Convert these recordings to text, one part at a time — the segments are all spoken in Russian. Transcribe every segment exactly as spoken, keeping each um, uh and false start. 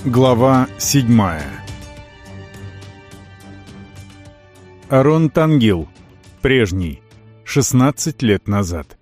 Глава седьмая. Арон Тангил. Прежний. шестнадцать лет назад.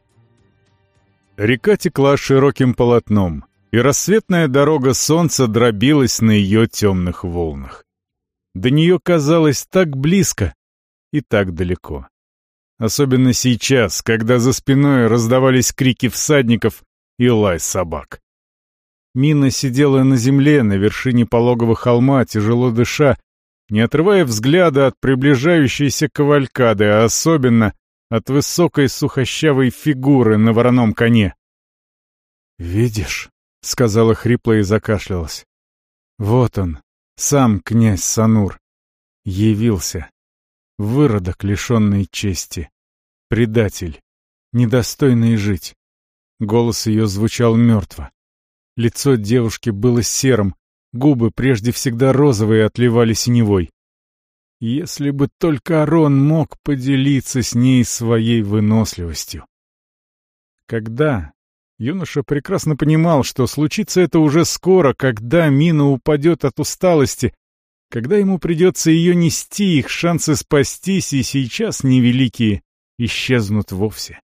Река текла широким полотном, и рассветная дорога солнца дробилась на ее темных волнах. До нее казалось так близко и так далеко. Особенно сейчас, когда за спиной раздавались крики всадников и лай собак. Мина сидела на земле на вершине пологого холма, тяжело дыша, не отрывая взгляда от приближающейся кавалькады, а особенно от высокой сухощавой фигуры на вороном коне. «Видишь?» — сказала хрипло и закашлялась. «Вот он, сам князь Санур. Явился. Выродок, лишенный чести. Предатель, недостойный жить». Голос ее звучал мертво. Лицо девушки было серым, губы, прежде всегда розовые, отливали синевой. Если бы только Арон мог поделиться с ней своей выносливостью. Когда? Юноша прекрасно понимал, что случится это уже скоро, когда Мина упадет от усталости, когда ему придется ее нести, их шансы спастись и сейчас невеликие исчезнут вовсе.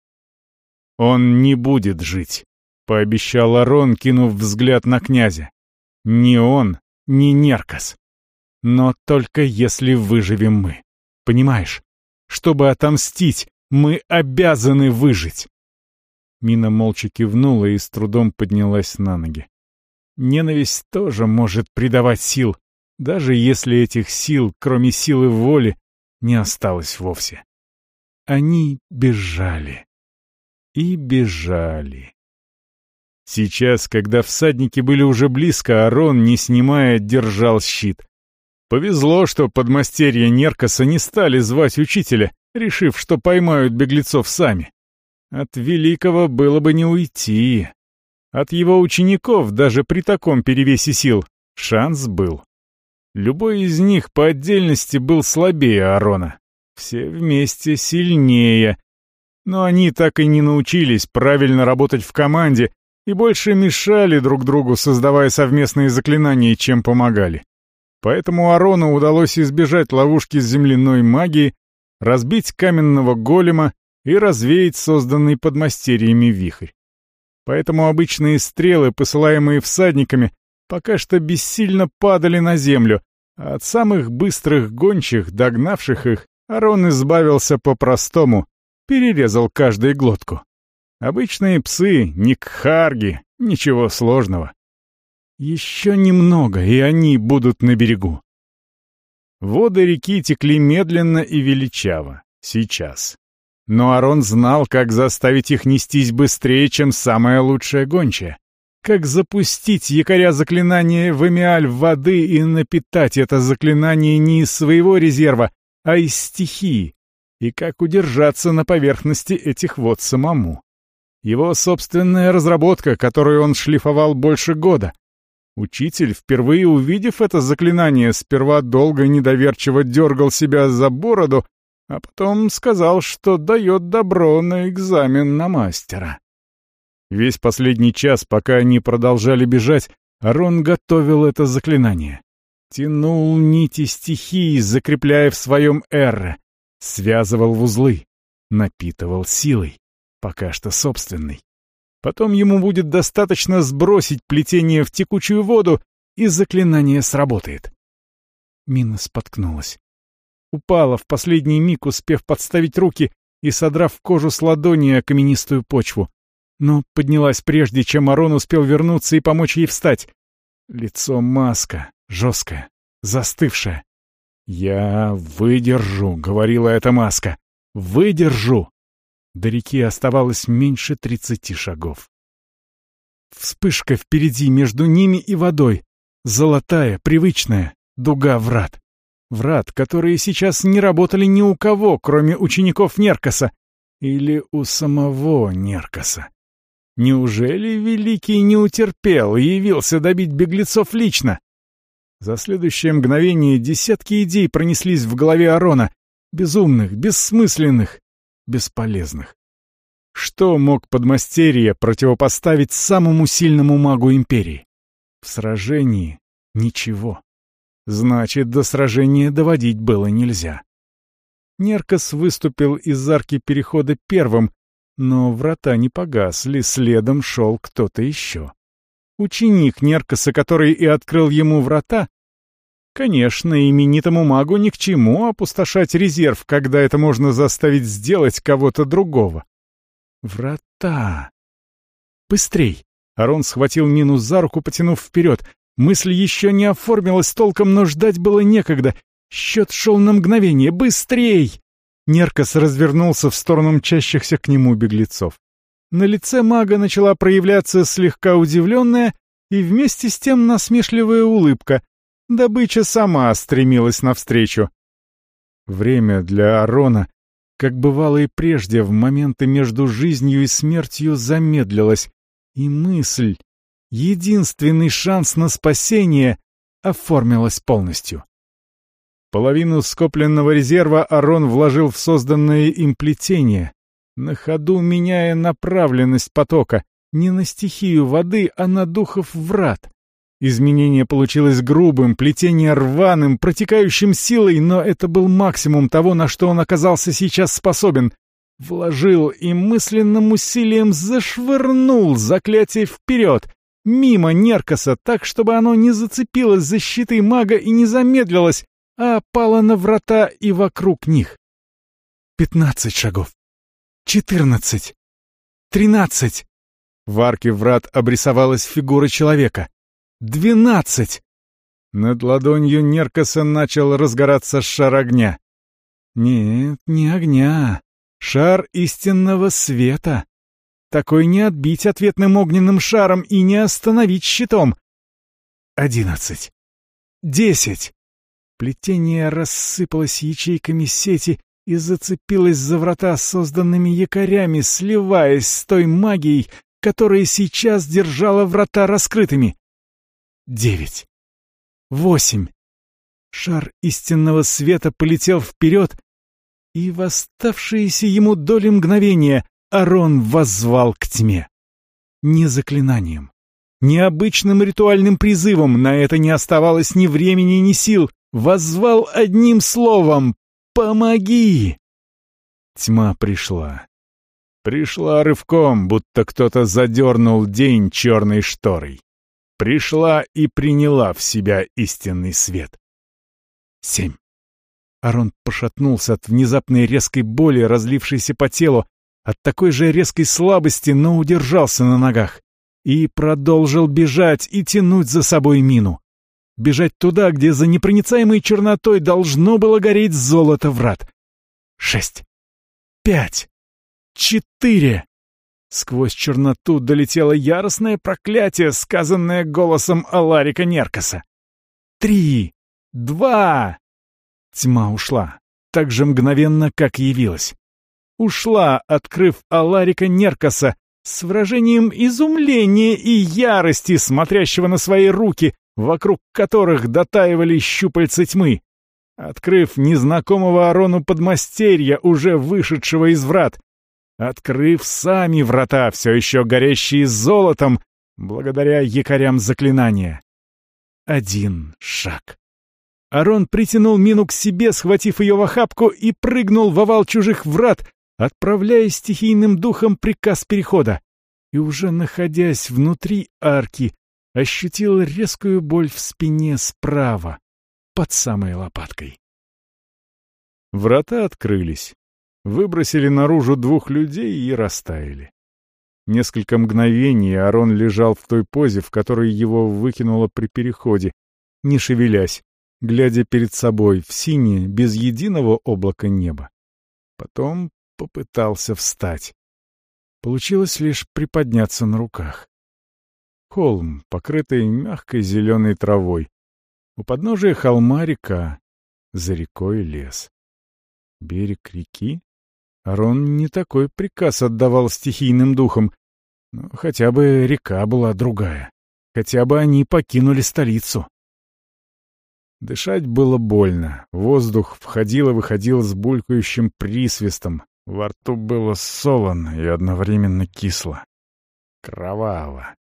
Он не будет жить. — пообещал Арон, кинув взгляд на князя. «Ни он, ни Неркас. Но только если выживем мы. Понимаешь? Чтобы отомстить, мы обязаны выжить!» Мина молча кивнула и с трудом поднялась на ноги. Ненависть тоже может придавать сил, даже если этих сил, кроме силы воли, не осталось вовсе. Они бежали. И бежали. Сейчас, когда всадники были уже близко, Арон, не снимая, держал щит. Повезло, что подмастерья Неркаса не стали звать учителя, решив, что поймают беглецов сами. От великого было бы не уйти. От его учеников, даже при таком перевесе сил, шанс был. Любой из них по отдельности был слабее Арона. Все вместе сильнее. Но они так и не научились правильно работать в команде, и больше мешали друг другу, создавая совместные заклинания, чем помогали. Поэтому Арону удалось избежать ловушки земляной магии, разбить каменного голема и развеять созданный подмастерьями вихрь. Поэтому обычные стрелы, посылаемые всадниками, пока что бессильно падали на землю, а от самых быстрых гончих, догнавших их, Арон избавился по-простому, перерезал каждой глотку. Обычные псы, не кхарги, ничего сложного. Еще немного, и они будут на берегу. Воды реки текли медленно и величаво, сейчас. Но Арон знал, как заставить их нестись быстрее, чем самая лучшая гончая. Как запустить якоря заклинания в эмиаль воды и напитать это заклинание не из своего резерва, а из стихии. И как удержаться на поверхности этих вод самому. Его собственная разработка, которую он шлифовал больше года. Учитель, впервые увидев это заклинание, сперва долго недоверчиво дергал себя за бороду, а потом сказал, что дает добро на экзамен на мастера. Весь последний час, пока они продолжали бежать, Арон готовил это заклинание. Тянул нити стихии, закрепляя в своем эрре, связывал в узлы, напитывал силой. Пока что собственный. Потом ему будет достаточно сбросить плетение в текучую воду, и заклинание сработает. Мина споткнулась. Упала в последний миг, успев подставить руки и содрав кожу с ладони о каменистую почву. Но поднялась прежде, чем Арон успел вернуться и помочь ей встать. Лицо маска, жесткое, застывшее. «Я выдержу», — говорила эта маска. «Выдержу». До реки оставалось меньше тридцати шагов. Вспышка впереди между ними и водой. Золотая, привычная, дуга врат. Врат, которые сейчас не работали ни у кого, кроме учеников Неркаса. Или у самого Неркаса. Неужели Великий не утерпел и явился добить беглецов лично? За следующее мгновение десятки идей пронеслись в голове Арона. Безумных, бессмысленных. Бесполезных. Что мог подмастерье противопоставить самому сильному магу Империи? В сражении Ничего. Значит, до сражения доводить было нельзя. Неркос выступил из арки перехода первым, но врата не погасли, следом шел кто-то еще. Ученик Неркоса, который и открыл ему врата. Конечно, именитому магу ни к чему опустошать резерв, когда это можно заставить сделать кого-то другого. Врата. Быстрей! Арон схватил Мину за руку, потянув вперед. Мысль еще не оформилась толком, но ждать было некогда. Счет шел на мгновение. Быстрей! Неркос развернулся в сторону мчащихся к нему беглецов. На лице мага начала проявляться слегка удивленная и вместе с тем насмешливая улыбка. Добыча сама стремилась навстречу. Время для Арона, как бывало и прежде, в моменты между жизнью и смертью замедлилось, и мысль, единственный шанс на спасение, оформилась полностью. Половину скопленного резерва Арон вложил в созданное им плетение, на ходу меняя направленность потока не на стихию воды, а на духов врат. Изменение получилось грубым, плетение рваным, протекающим силой, но это был максимум того, на что он оказался сейчас способен. Вложил и мысленным усилием зашвырнул заклятие вперед, мимо Неркоса, так, чтобы оно не зацепилось за щиты мага и не замедлилось, а опало на врата и вокруг них. Пятнадцать шагов. Четырнадцать. Тринадцать. В арке врат обрисовалась фигура человека. Двенадцать. Над ладонью Неркоса начал разгораться шар огня. Нет, не огня. Шар истинного света. Такой не отбить ответным огненным шаром и не остановить щитом. Одиннадцать. Десять. Плетение рассыпалось ячейками сети и зацепилось за врата созданными якорями, сливаясь с той магией, которая сейчас держала врата раскрытыми. Девять. Восемь. Шар истинного света полетел вперед, и в оставшиеся ему доли мгновения Арон воззвал к тьме. Не заклинанием, не обычным ритуальным призывом, на это не оставалось ни времени, ни сил. Воззвал одним словом: «Помоги!» Тьма пришла. Пришла рывком, будто кто-то задернул день черной шторой. Пришла и приняла в себя истинный свет. Семь. Арон пошатнулся от внезапной резкой боли, разлившейся по телу, от такой же резкой слабости, но удержался на ногах. И продолжил бежать и тянуть за собой Мину. Бежать туда, где за непроницаемой чернотой должно было гореть золото врат. Шесть. Пять. Четыре. Сквозь черноту долетело яростное проклятие, сказанное голосом Аларика Неркоса. Три. Два. Тьма ушла, так же мгновенно, как явилась. Ушла, открыв Аларика Неркоса с выражением изумления и ярости, смотрящего на свои руки, вокруг которых дотаивали щупальца тьмы, открыв незнакомого Арону подмастерья, уже вышедшего из врат, открыв сами врата, все еще горящие золотом, благодаря якорям заклинания. Один шаг. Арон притянул Мину к себе, схватив ее в охапку, и прыгнул в овал чужих врат, отправляя стихийным духом приказ перехода. И уже находясь внутри арки, ощутил резкую боль в спине справа, под самой лопаткой. Врата открылись, выбросили наружу двух людей и растаяли. Несколько мгновений Арон лежал в той позе, в которой его выкинуло при переходе, не шевелясь, глядя перед собой в синее, без единого облака неба. Потом попытался встать. Получилось лишь приподняться на руках. Холм, покрытый мягкой зеленой травой. У подножия холма река, за рекой лес. Берег реки? Арон не такой приказ отдавал стихийным духам, но хотя бы река была другая. Хотя бы они покинули столицу. Дышать было больно, воздух входил и выходил с булькающим присвистом, во рту было солоно и одновременно кисло. Кроваво.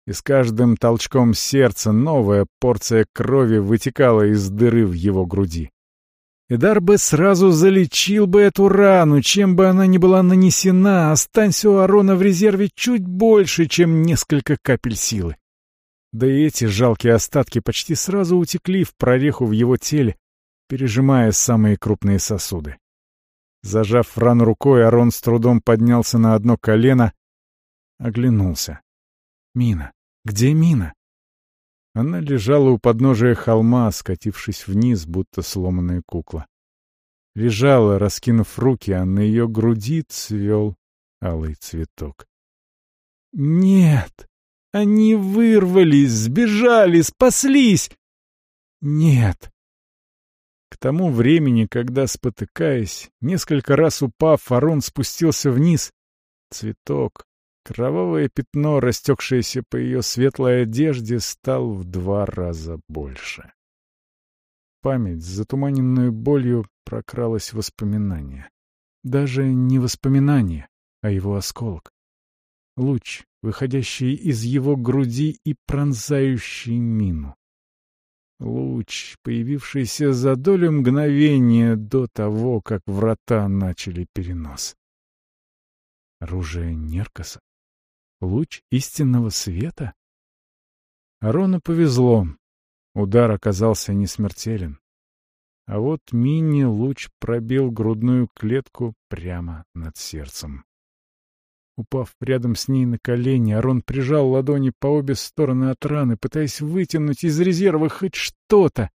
и с каждым толчком сердца новая порция крови вытекала из дыры в его груди. Эдар бы сразу залечил бы эту рану, чем бы она ни была нанесена, останься у Арона в резерве чуть больше, чем несколько капель силы. Да и эти жалкие остатки почти сразу утекли в прореху в его теле, пережимая самые крупные сосуды. Зажав рану рукой, Арон с трудом поднялся на одно колено, оглянулся. Мина. Где Мина? Она лежала у подножия холма, скатившись вниз, будто сломанная кукла. Лежала, раскинув руки, а на ее груди цвел алый цветок. Нет! Они вырвались, сбежали, спаслись! Нет! К тому времени, когда, спотыкаясь, несколько раз упав, Арон спустился вниз, цветок, кровавое пятно, растекшееся по ее светлой одежде, стал в два раза больше. Память, затуманенную болью, прокралось воспоминание. Даже не воспоминание, а его осколок. Луч, выходящий из его груди и пронзающий Мину. Луч, появившийся за долю мгновения до того, как врата начали перенос. Оружие Неркаса? Луч истинного света? Арону повезло. Удар оказался не смертелен. А вот Мине луч пробил грудную клетку прямо над сердцем. Упав рядом с ней на колени, Арон прижал ладони по обе стороны от раны, пытаясь вытянуть из резерва хоть что-то.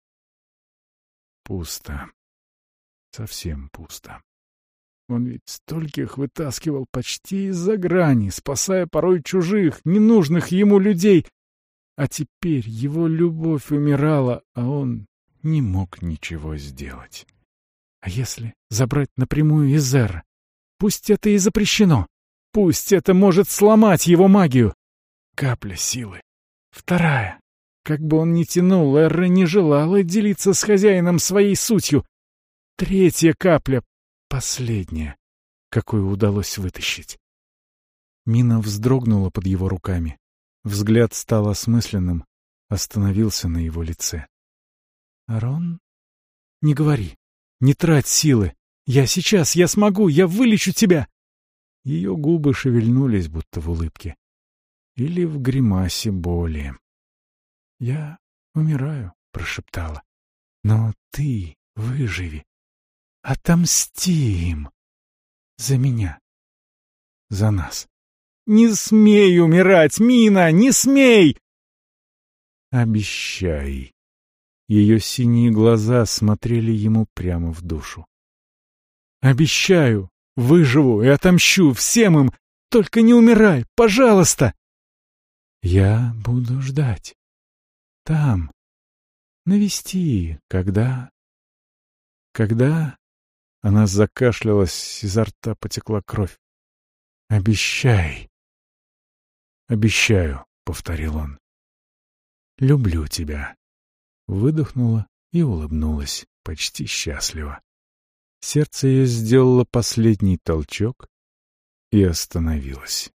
Пусто. Совсем пусто. Он ведь стольких вытаскивал почти из-за грани, спасая порой чужих, ненужных ему людей. А теперь его любовь умирала, а он не мог ничего сделать. А если забрать напрямую из Эра? Пусть это и запрещено. Пусть это может сломать его магию. Капля силы. Вторая. Как бы он ни тянул, Эра не желала делиться с хозяином своей сутью. Третья капля. Последняя, какую удалось вытащить. Мина вздрогнула под его руками. Взгляд стал осмысленным, остановился на его лице. «Арон? Не говори. Не трать силы. Я сейчас, я смогу, я вылечу тебя!» Ее губы шевельнулись, будто в улыбке. Или в гримасе боли. «Я умираю», — прошептала. «Но ты выживи. Отомсти им. За меня. За нас. Не смей умирать, Мина, не смей!» «Обещай». Ее синие глаза смотрели ему прямо в душу. «Обещаю, выживу и отомщу всем им. Только не умирай, пожалуйста!» «Я буду ждать. Там. Навести, когда... Когда...» Она закашлялась, изо рта потекла кровь. «Обещай!» «Обещаю», — повторил он. «Люблю тебя». Выдохнула и улыбнулась, почти счастливо. Сердце ее сделало последний толчок и остановилось.